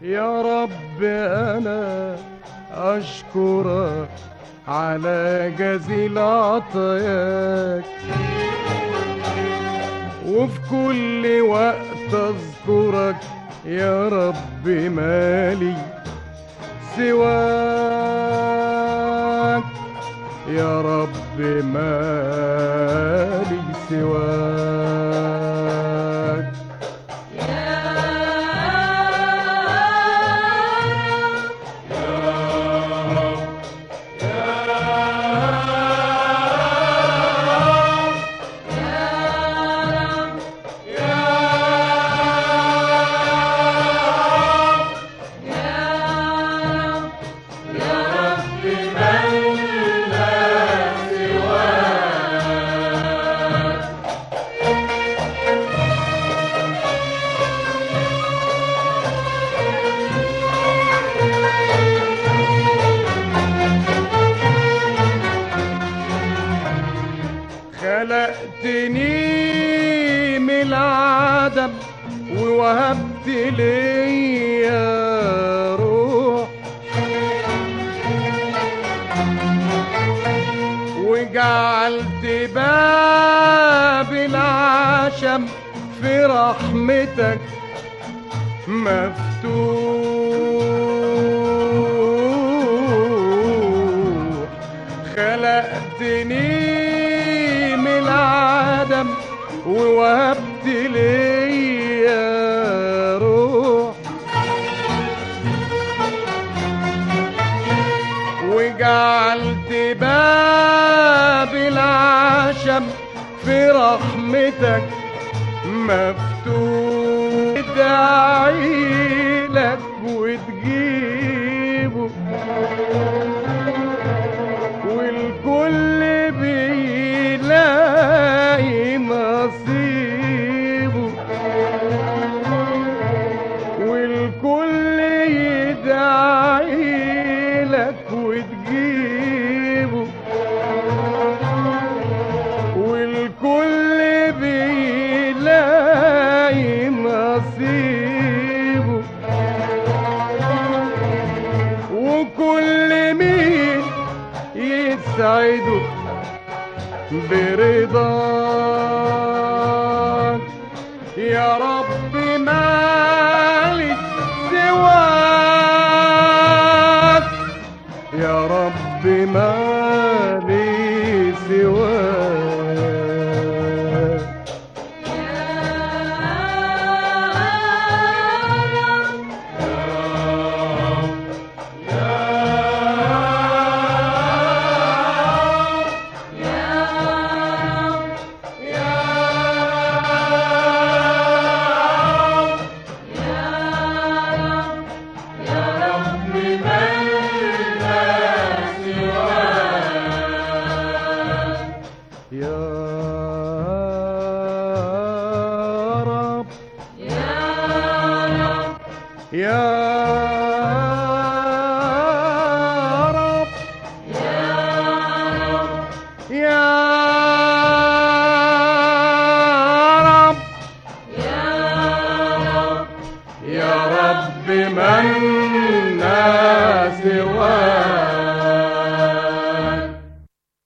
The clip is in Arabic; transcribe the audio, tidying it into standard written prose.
يا رب أنا أشكرك على جزيل عطاياك، وفي كل وقت أذكرك يا رب مالي سواك، يا رب مالي سواك. خلقتني من العدم ووهبت ليا روح، وجعلت باب العشم في رحمتك مفتوح. خلقتني ووهبت ليا روح، وجعلت باب العشم في رحمتك مفتوح. ادعي لك وتجيبه والكل بيلاقي نصيبه، والكل يدعي لك وتجيبه، والكل بيلاقي نصيبه، وكل مين يسعده برضاك. يا رب مالي سواك، يا رب مالي سواك. يا رب يا رب يا رب من سواك.